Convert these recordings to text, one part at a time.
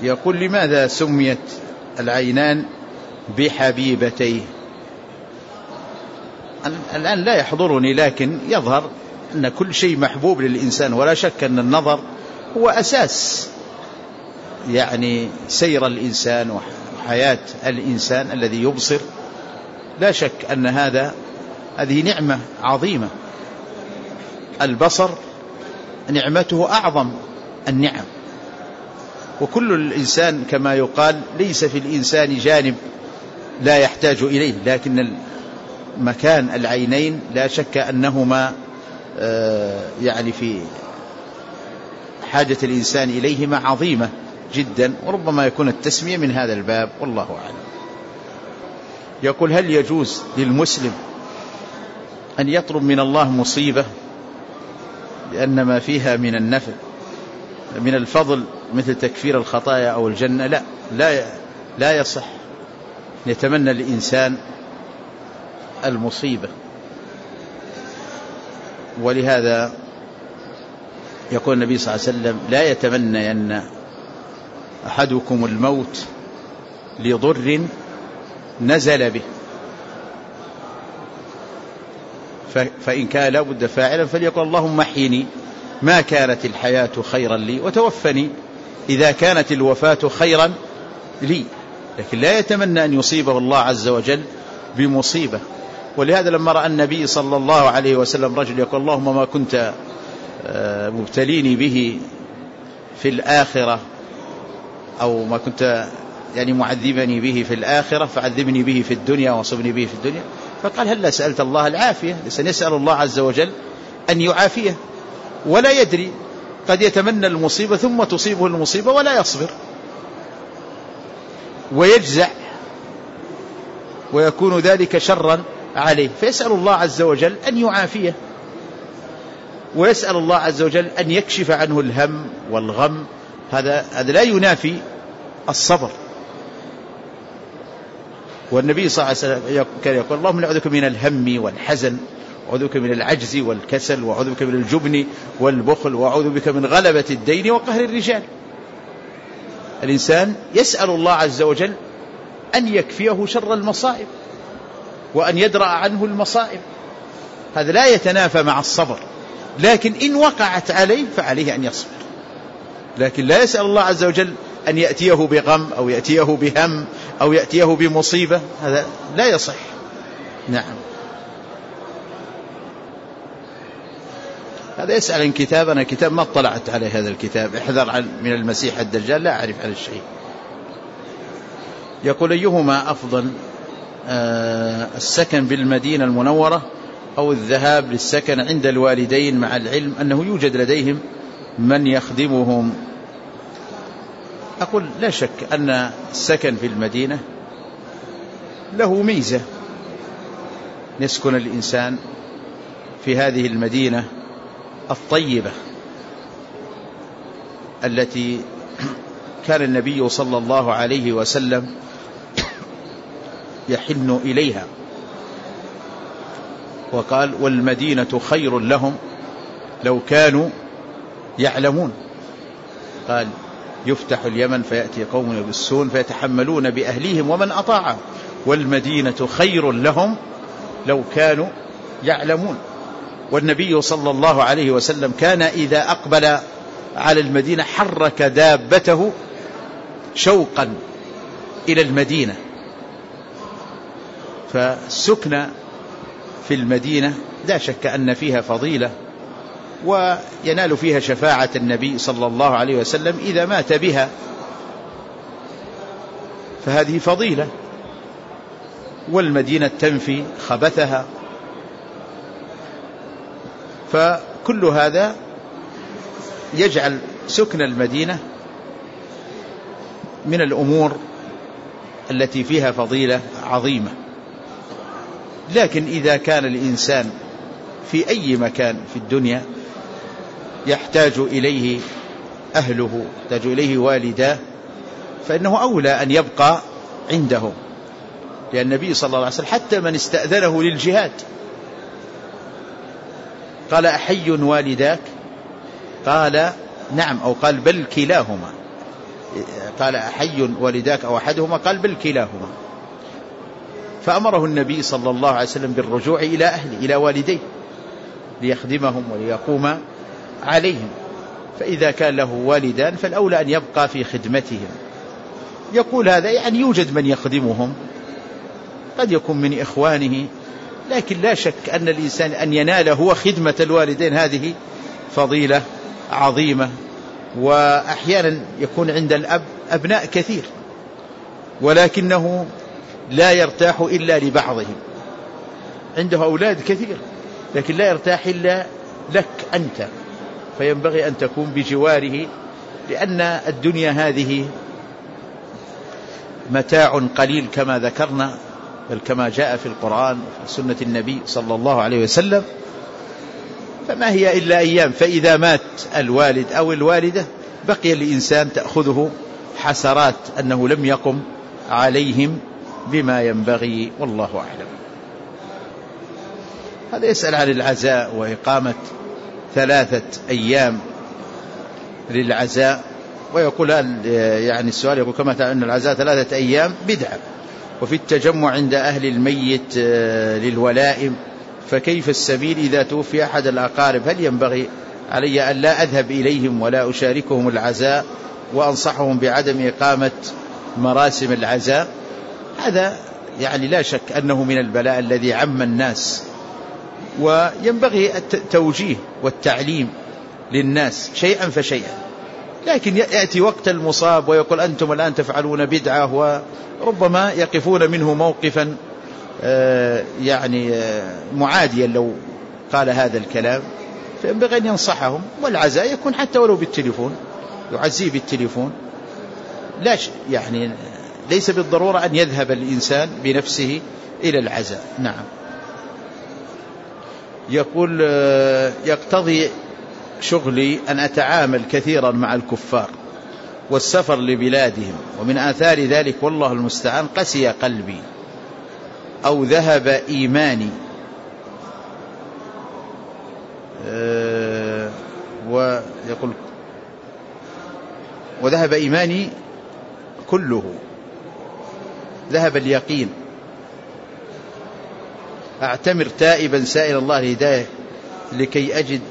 يقول: لماذا سميت العينان بحبيبتيه؟ الآن لا يحضرني، لكن يظهر أن كل شيء محبوب للإنسان، ولا شك أن النظر هو أساس يعني سير الإنسان وحياة الإنسان الذي يبصر. لا شك أن هذه نعمة عظيمة. البصر نعمته أعظم النعم، وكل الإنسان كما يقال ليس في الإنسان جانب لا يحتاج إليه، لكن مكان العينين لا شك أنهما يعني في حاجة الإنسان إليهما عظيمة جدا، وربما يكون التسمية من هذا الباب، والله أعلم. يقول: هل يجوز للمسلم أن يطلب من الله مصيبة لأن ما فيها من النفع من الفضل مثل تكفير الخطايا أو الجنة؟ لا يصح يتمنى الإنسان المصيبة. ولهذا يقول النبي صلى الله عليه وسلم: لا يتمنى أن أحدكم الموت لضر نزل به، فإن كان لا بد فاعلا فليقل: اللهم احيني ما كانت الحياة خيرا لي، وتوفني إذا كانت الوفاة خيرا لي. لكن لا يتمنى أن يصيبه الله عز وجل بمصيبة. ولهذا لما رأى النبي صلى الله عليه وسلم رجل يقول: اللهم ما كنت مبتليني به في الآخرة، أو ما كنت يعني معذبني به في الآخرة فعذبني به في الدنيا وصبني به في الدنيا، فقال: هلا سألت الله العافية؟ لسنسأل الله عز وجل أن يعافيه، ولا يدري قد يتمنى المصيبة ثم تصيبه المصيبة ولا يصبر ويجزع، ويكون ذلك شرا عليه، فيسأل الله عز وجل أن يعافيه، ويسأل الله عز وجل أن يكشف عنه الهم والغم. هذا لا ينافي الصبر. والنبي صلى الله عليه وسلم كان يقول: اللهم نعوذ بك من الهم والحزن، وأعوذ بك من العجز والكسل، وأعوذ بك من الجبن والبخل، وأعوذ بك من غلبة الدين وقهر الرجال. الإنسان يسأل الله عز وجل أن يكفيه شر المصائب وأن يدرأ عنه المصائب. هذا لا يتنافى مع الصبر، لكن إن وقعت عليه فعليه أن يصبر. لكن لا يسأل الله عز وجل أن يأتيه بغم أو يأتيه بهم أو يأتيه بمصيبة، هذا لا يصح. نعم. هذا يسأل عن كتاب، أنا كتاب ما اطلعت على هذا الكتاب، احذر من المسيح الدجال، لا أعرف عن الشيء. يقول: أيهما أفضل، السكن بالمدينة المنورة أو الذهاب للسكن عند الوالدين، مع العلم أنه يوجد لديهم من يخدمهم؟ أقول: لا شك أن السكن في المدينة له ميزة، يسكن الإنسان في هذه المدينة الطيبة التي كان النبي صلى الله عليه وسلم يحن إليها، وقال: والمدينة خير لهم لو كانوا يعلمون. قال: يفتح اليمن فيأتي قوم يبسون فيتحملون بأهليهم ومن أطاعهم، والمدينة خير لهم لو كانوا يعلمون. والنبي صلى الله عليه وسلم كان إذا أقبل على المدينة حرك دابته شوقا إلى المدينة. فالسكنة في المدينة لا شك أن فيها فضيلة، وينال فيها شفاعة النبي صلى الله عليه وسلم إذا مات بها، فهذه فضيلة. والمدينة تنفي خبثها، فكل هذا يجعل سكن المدينة من الأمور التي فيها فضيلة عظيمة. لكن إذا كان الإنسان في أي مكان في الدنيا يحتاج إليه أهله، يحتاج إليه والداه، فإنه أولى أن يبقى عنده، لأن النبي صلى الله عليه وسلم حتى من استأذنه للجهاد قال: أحي والداك؟ قال: نعم، أو قال: بل كلاهما. قال أحي والداك أو أحدهما؟ قال بل كلاهما. فأمره النبي صلى الله عليه وسلم بالرجوع إلى أهله إلى والديه ليخدمهم وليقوم عليهم. فإذا كان له والدان فالأولى أن يبقى في خدمتهم. يقول هذا يعني يوجد من يخدمهم، قد يكون من إخوانه، لكن لا شك أن الإنسان أن ينال هو خدمة الوالدين هذه فضيلة عظيمة. وأحيانا يكون عند الأب أبناء كثير ولكنه لا يرتاح إلا لبعضهم، عنده أولاد كثير لكن لا يرتاح إلا لك أنت، فينبغي أن تكون بجواره، لأن الدنيا هذه متاع قليل كما ذكرنا، بل كما جاء في القرآن وفي سنة النبي صلى الله عليه وسلم، فما هي إلا أيام. فإذا مات الوالد أو الوالدة بقي الإنسان تأخذه حسرات أنه لم يقم عليهم بما ينبغي، والله أعلم. هذا يسأل عن العزاء وإقامة 3 أيام للعزاء، ويقول يعني السؤال يقول كما تعلم أن العزاء 3 أيام بدعة، وفي التجمع عند أهل الميت للولائم، فكيف السبيل إذا توفي أحد الأقارب؟ هل ينبغي علي أن لا أذهب إليهم ولا أشاركهم العزاء وأنصحهم بعدم إقامة مراسم العزاء؟ هذا يعني لا شك أنه من البلاء الذي عم الناس، وينبغي التوجيه والتعليم للناس شيئا فشيئا، لكن يأتي وقت المصاب ويقول أنتم الآن تفعلون بدعة، وربما يقفون منه موقفا يعني معاديا لو قال هذا الكلام، فينبغي أن ينصحهم. والعزاء يكون حتى ولو بالتليفون، يعزيه بالتليفون، لا يعني ليس بالضرورة أن يذهب الإنسان بنفسه إلى العزاء. نعم. يقول يقتضي شغلي أن أتعامل كثيرا مع الكفار والسفر لبلادهم، ومن آثار ذلك والله المستعان قسي قلبي أو ذهب إيماني، ويقول وذهب إيماني كله، ذهب اليقين، أعتمر تائبا سائل الله الهداية لكي أجد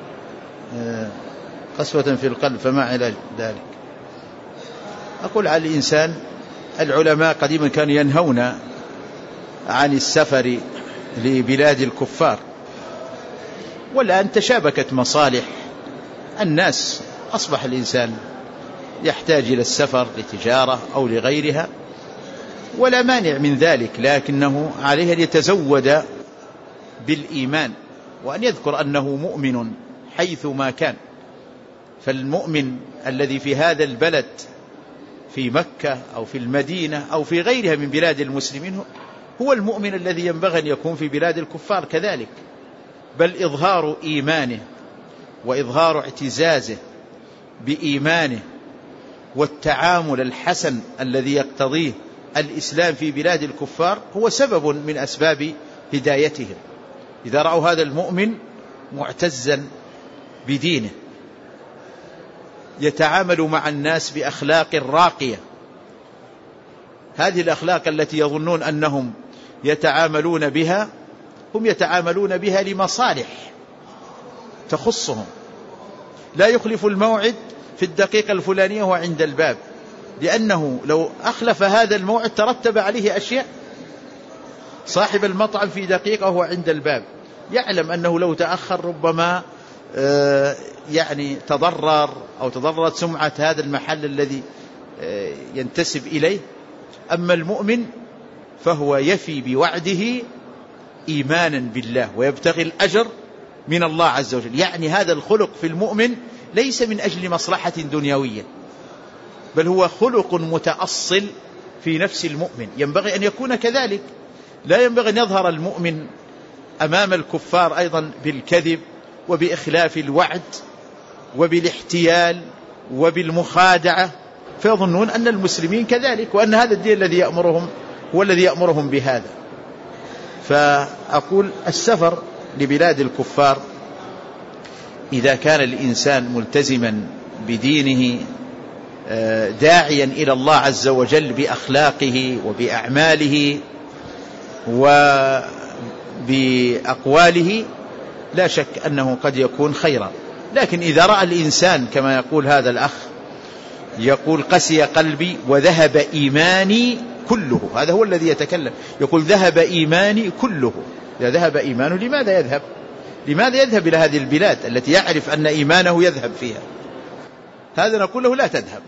قسوة في القلب، فما علاج ذلك؟ أقول على الإنسان، العلماء قديما كانوا ينهون عن السفر لبلاد الكفار، والآن تشابكت مصالح الناس، أصبح الإنسان يحتاج إلى السفر لتجارة أو لغيرها، ولا مانع من ذلك، لكنه عليه أن يتزود بالإيمان، وأن يذكر أنه مؤمن حيث ما كان. فالمؤمن الذي في هذا البلد في مكة أو في المدينة أو في غيرها من بلاد المسلمين هو المؤمن الذي ينبغي أن يكون في بلاد الكفار كذلك، بل إظهار إيمانه وإظهار اعتزازه بإيمانه والتعامل الحسن الذي يقتضيه الإسلام في بلاد الكفار هو سبب من أسباب هدايتهم. إذا رأوا هذا المؤمن معتزا بدينه يتعامل مع الناس بأخلاق راقية، هذه الأخلاق التي يظنون أنهم يتعاملون بها هم يتعاملون بها لمصالح تخصهم، لا يخلف الموعد في الدقيقة الفلانية وهو عند الباب، لأنه لو أخلف هذا الموعد ترتب عليه أشياء. صاحب المطعم في دقيقة وهو عند الباب يعلم أنه لو تأخر ربما يعني تضرر أو تضررت سمعة هذا المحل الذي ينتسب إليه. أما المؤمن فهو يفي بوعده إيمانا بالله ويبتغي الأجر من الله عز وجل، يعني هذا الخلق في المؤمن ليس من أجل مصلحة دنيوية، بل هو خلق متأصل في نفس المؤمن، ينبغي أن يكون كذلك. لا ينبغي أن يظهر المؤمن أمام الكفار أيضا بالكذب وبإخلاف الوعد وبالاحتيال وبالمخادعة، فيظنون أن المسلمين كذلك وأن هذا الدين الذي يأمرهم هو الذي يأمرهم بهذا. فأقول السفر لبلاد الكفار إذا كان الإنسان ملتزما بدينه داعيا إلى الله عز وجل بأخلاقه وبأعماله وبأقواله لا شك أنه قد يكون خيرا. لكن إذا رأى الإنسان كما يقول هذا الأخ، يقول قسي قلبي وذهب إيماني كله، هذا هو الذي يتكلم، يقول ذهب إيماني كله. إذا ذهب إيمانه لماذا يذهب؟ لماذا يذهب إلى هذه البلاد التي يعرف أن إيمانه يذهب فيها؟ هذا نقول له لا تذهب،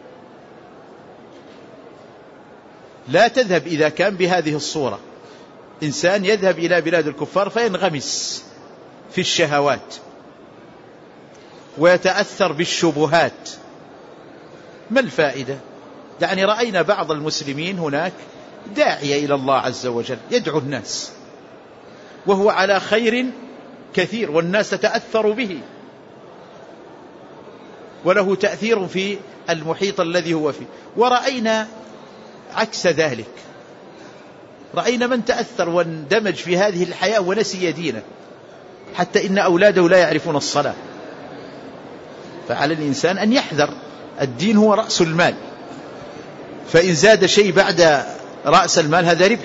لا تذهب إذا كان بهذه الصورة. إنسان يذهب إلى بلاد الكفار فينغمس في الشهوات ويتأثر بالشبهات، ما الفائدة؟ يعني رأينا بعض المسلمين هناك داعية إلى الله عز وجل يدعو الناس وهو على خير كثير والناس تتأثر به وله تأثير في المحيط الذي هو فيه. ورأينا عكس ذلك، رأينا من تأثر واندمج في هذه الحياة ونسي دينه، حتى إن أولاده لا يعرفون الصلاة. فعلى الإنسان أن يحذر، الدين هو رأس المال، فإن زاد شيء بعد رأس المال هذا ربح.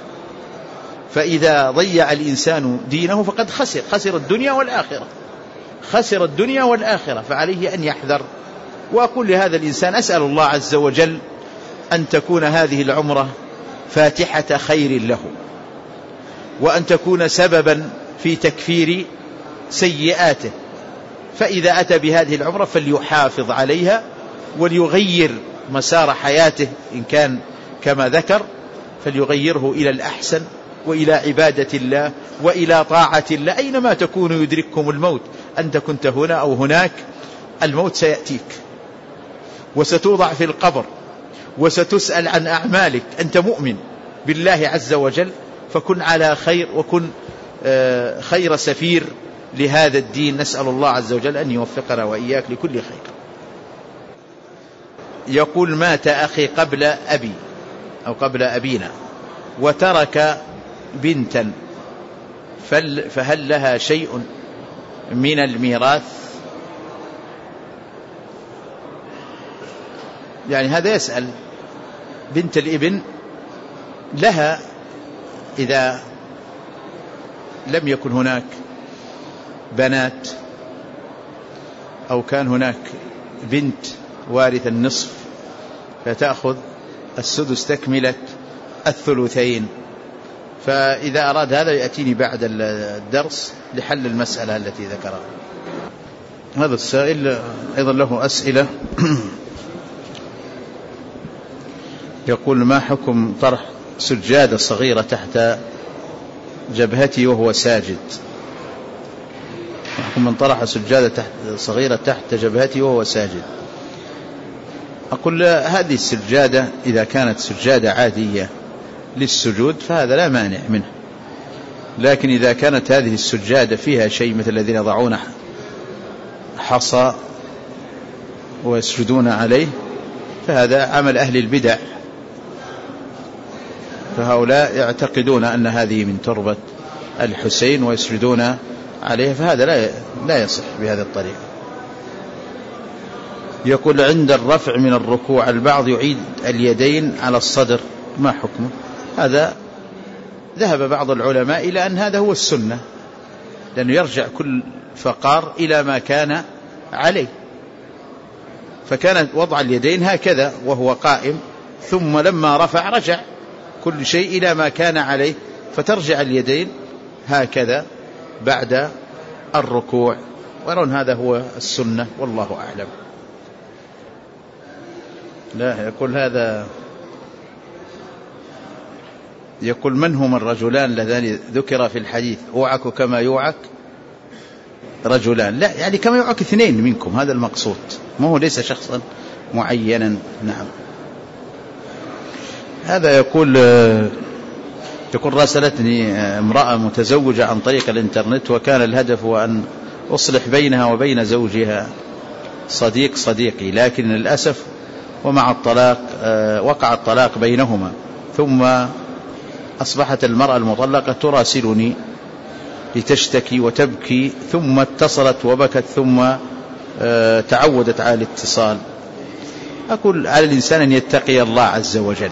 فإذا ضيع الإنسان دينه فقد خسر الدنيا والآخرة، خسر الدنيا والآخرة. فعليه أن يحذر. وأقول لهذا الإنسان أسأل الله عز وجل أن تكون هذه العمرة فاتحة خير له، وأن تكون سببا في تكفير سيئاته. فإذا أتى بهذه العمرة فليحافظ عليها وليغير مسار حياته، إن كان كما ذكر فليغيره إلى الأحسن وإلى عبادة الله وإلى طاعة الله. أينما تكونوا يدرككم الموت، أنت كنت هنا أو هناك الموت سيأتيك، وستوضع في القبر وستسأل عن أعمالك. أنت مؤمن بالله عز وجل فكن على خير، وكن خير سفير لهذا الدين. نسأل الله عز وجل أن يوفقنا وإياك لكل خير. يقول مات أخي قبل أبي أو قبل أبينا وترك بنتا، فهل لها شيء من الميراث؟ يعني هذا يسأل بنت الابن لها إذا لم يكن هناك بنات أو كان هناك بنت وارث النصف فتأخذ السدس تكملة الثلثين. فإذا أراد هذا يأتيني بعد الدرس لحل المسألة التي ذكرها. هذا السائل أيضا له أسئلة. يقول ما حكم طرح سجادة صغيرة تحت جبهتي وهو ساجد؟ حكم من طرح سجادة صغيرة تحت جبهتي وهو ساجد. أقول هذه السجادة إذا كانت سجادة عادية للسجود فهذا لا مانع منه، لكن إذا كانت هذه السجادة فيها شيء مثل الذين يضعون حصى ويسجدون عليه فهذا عمل أهل البدع، فهؤلاء يعتقدون أن هذه من تربة الحسين ويسجدون عليه، فهذا لا يصح بهذه الطريقة. يقول عند الرفع من الركوع البعض يعيد اليدين على الصدر، ما حكمه؟ هذا ذهب بعض العلماء إلى أن هذا هو السنة، لأنه يرجع كل فقار إلى ما كان عليه، فكان وضع اليدين هكذا وهو قائم، ثم لما رفع رجع كل شيء إلى ما كان عليه، فترجع اليدين هكذا بعد الركوع، ويرون هذا هو السنة والله أعلم. لا يقول هذا، يقول من هما الرجلان اللذان ذكر في الحديث أوعك كما يوعك رجلان؟ لا يعني كما يوعك اثنين منكم، هذا المقصود، ما هو ليس شخصا معينا. نعم. هذا يقول راسلتني امرأة متزوجة عن طريق الانترنت، وكان الهدف هو أن أصلح بينها وبين زوجها صديقي، لكن للأسف ومع الطلاق وقع الطلاق بينهما، ثم أصبحت المرأة المطلقة تراسلني لتشتكي وتبكي، ثم اتصلت وبكت، ثم تعودت على الاتصال. أقول على الإنسان أن يتقي الله عز وجل.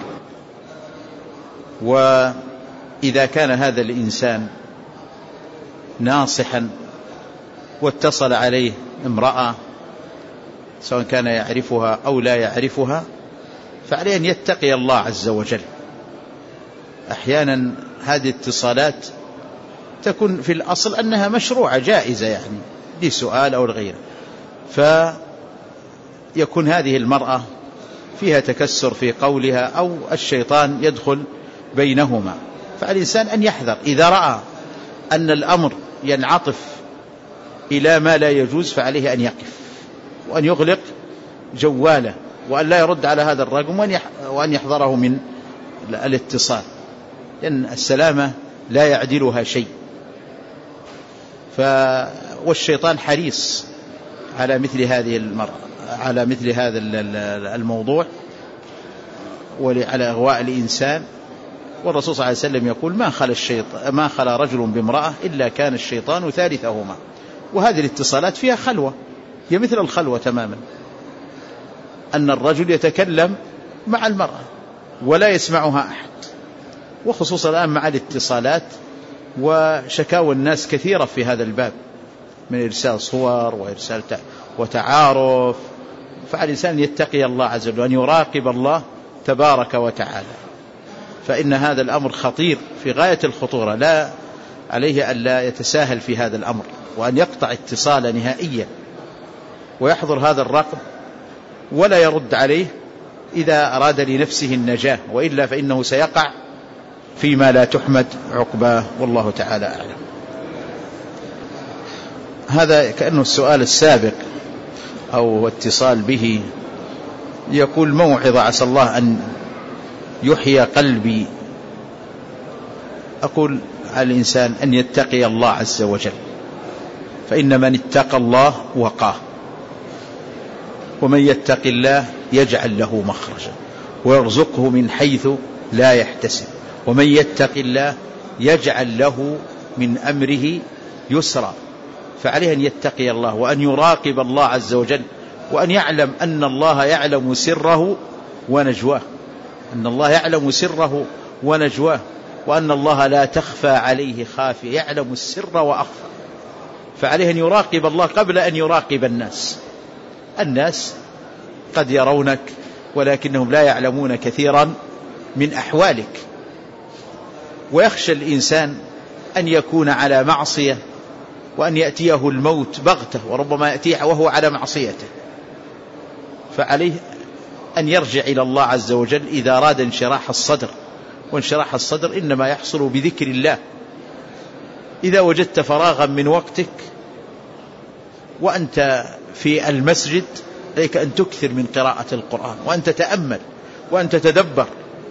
وإذا كان هذا الإنسان ناصحا واتصل عليه امرأة سواء كان يعرفها أو لا يعرفها فعليه أن يتقي الله عز وجل. أحيانا هذه الاتصالات تكون في الأصل أنها مشروعة جائزة، يعني دي سؤال أو الغيره، فيكون هذه المرأة فيها تكسر في قولها أو الشيطان يدخل بينهما. فالإنسان أن يحذر إذا رأى أن الأمر ينعطف إلى ما لا يجوز فعليه أن يقف وأن يغلق جواله وأن لا يرد على هذا الرقم وأن يحذره من الاتصال، لأن السلامة لا يعدلها شيء. والشيطان حريص على مثل هذه المرأة، على مثل هذا الموضوع وعلى إغواء الإنسان. والرسول صلى الله عليه وسلم يقول ما خلا رجل بامرأة إلا كان الشيطان ثالثهما. وهذه الاتصالات فيها خلوة، هي مثل الخلوة تماما، أن الرجل يتكلم مع المرأة ولا يسمعها أحد، وخصوصا الآن مع الاتصالات وشكاوى الناس كثيرة في هذا الباب من إرسال صور وإرسال وتعارف. فالإنسان يتقي الله عز وجل وأن يراقب الله تبارك وتعالى، فإن هذا الأمر خطير في غاية الخطورة، لا عليه أن لا يتساهل في هذا الأمر، وأن يقطع اتصال نهائيا ويحضر هذا الرقم ولا يرد عليه إذا أراد لنفسه النجاة، وإلا فإنه سيقع فيما لا تحمد عقباه، والله تعالى أعلم. هذا كأنه السؤال السابق أو اتصال به. يقول موعظة عسى الله أن يحيي قلبي. أقول على الإنسان أن يتقي الله عز وجل، فإن من اتقى الله وقاه، ومن يتق الله يجعل له مخرجا ويرزقه من حيث لا يحتسب، ومن يتق الله يجعل له من أمره يسرا. فعليه أن يتقي الله وأن يراقب الله عز وجل، وأن يعلم أن الله يعلم سره ونجواه، أن الله يعلم سره ونجواه، وأن الله لا تخفى عليه خافية، يعلم السر وأخفى. فعليه أن يراقب الله قبل أن يراقب الناس. الناس قد يرونك ولكنهم لا يعلمون كثيرا من أحوالك. ويخشى الإنسان أن يكون على معصية وأن يأتيه الموت بغته، وربما يأتيه وهو على معصيته. فعليه أن يرجع إلى الله عز وجل إذا أراد انشراح الصدر، وانشراح الصدر إنما يحصل بذكر الله. إذا وجدت فراغا من وقتك وأنت في المسجد عليك أن تكثر من قراءة القرآن، وأن تتأمل وأن تتدبر.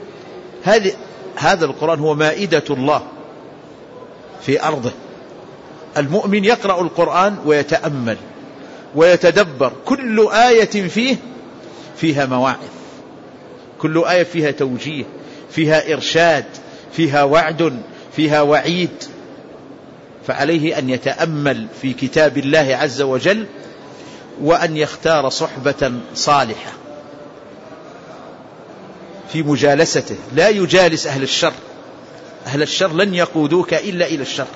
هذا القرآن هو مائدة الله في أرضه. المؤمن يقرأ القرآن ويتأمل ويتدبر، كل آية فيها مواعظ، كل آية فيها توجيه، فيها إرشاد، فيها وعد، فيها وعيد. فعليه أن يتأمل في كتاب الله عز وجل، وأن يختار صحبة صالحة في مجالسته، لا يجالس أهل الشر. أهل الشر لن يقودوك إلا إلى الشر،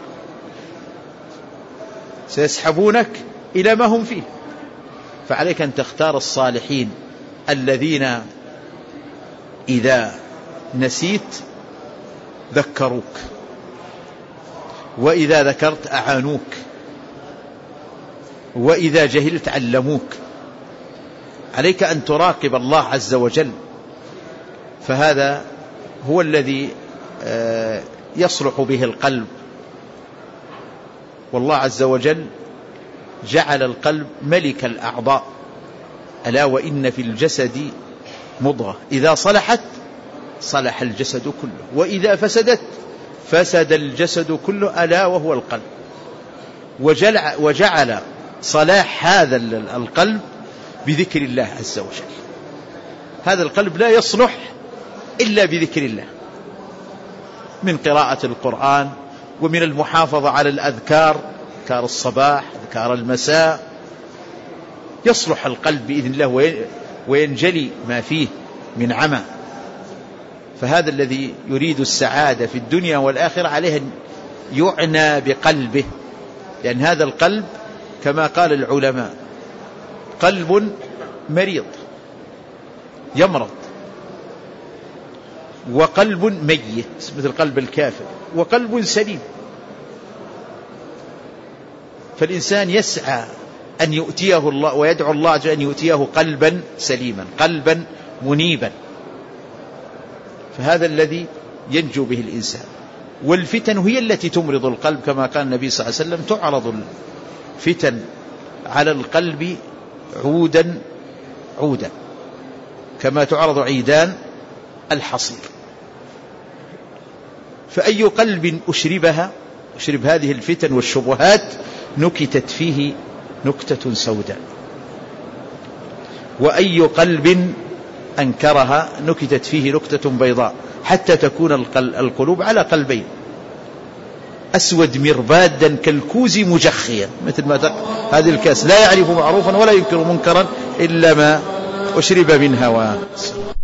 سيسحبونك إلى ما هم فيه. فعليك أن تختار الصالحين الذين إذا نسيت ذكروك، وإذا ذكرت أعانوك، وإذا جهلت علموك. عليك أن تراقب الله عز وجل، فهذا هو الذي يصلح به القلب. والله عز وجل جعل القلب ملك الأعضاء، ألا وإن في الجسد مضغة إذا صلحت صلح الجسد كله، وإذا فسدت فسد الجسد كله، ألا وهو القلب. وجعل صلاح هذا القلب بذكر الله عز وجل. هذا القلب لا يصلح إلا بذكر الله، من قراءة القرآن، ومن المحافظة على الأذكار، أذكار الصباح، أذكار المساء. يصلح القلب بإذن الله وينجلي ما فيه من عمى. فهذا الذي يريد السعادة في الدنيا والآخرة عليه أن يعنى بقلبه، لأن هذا القلب كما قال العلماء قلب مريض يمرض، وقلب ميت مثل قلب الكافر، وقلب سليم. فالإنسان يسعى أن يؤتيه الله ويدعو الله أن يؤتيه قلبا سليما، قلبا منيبا، فهذا الذي ينجو به الإنسان. والفتن هي التي تمرض القلب، كما قال النبي صلى الله عليه وسلم تعرض الفتن على القلب عودا عودا كما تعرض عيدان الحصير. فأي قلب أشرب هذه الفتن والشبهات نكتت فيه نكتة سوداء، وأي قلب أنكرها نكتت فيه نكتة بيضاء، حتى تكون القلوب على قلبين، أسود مربادا كالكوز مجخيا، مثل ما هذه الكاس لا يعرف معروفا ولا ينكر منكرا إلا ما أشرب من هواه.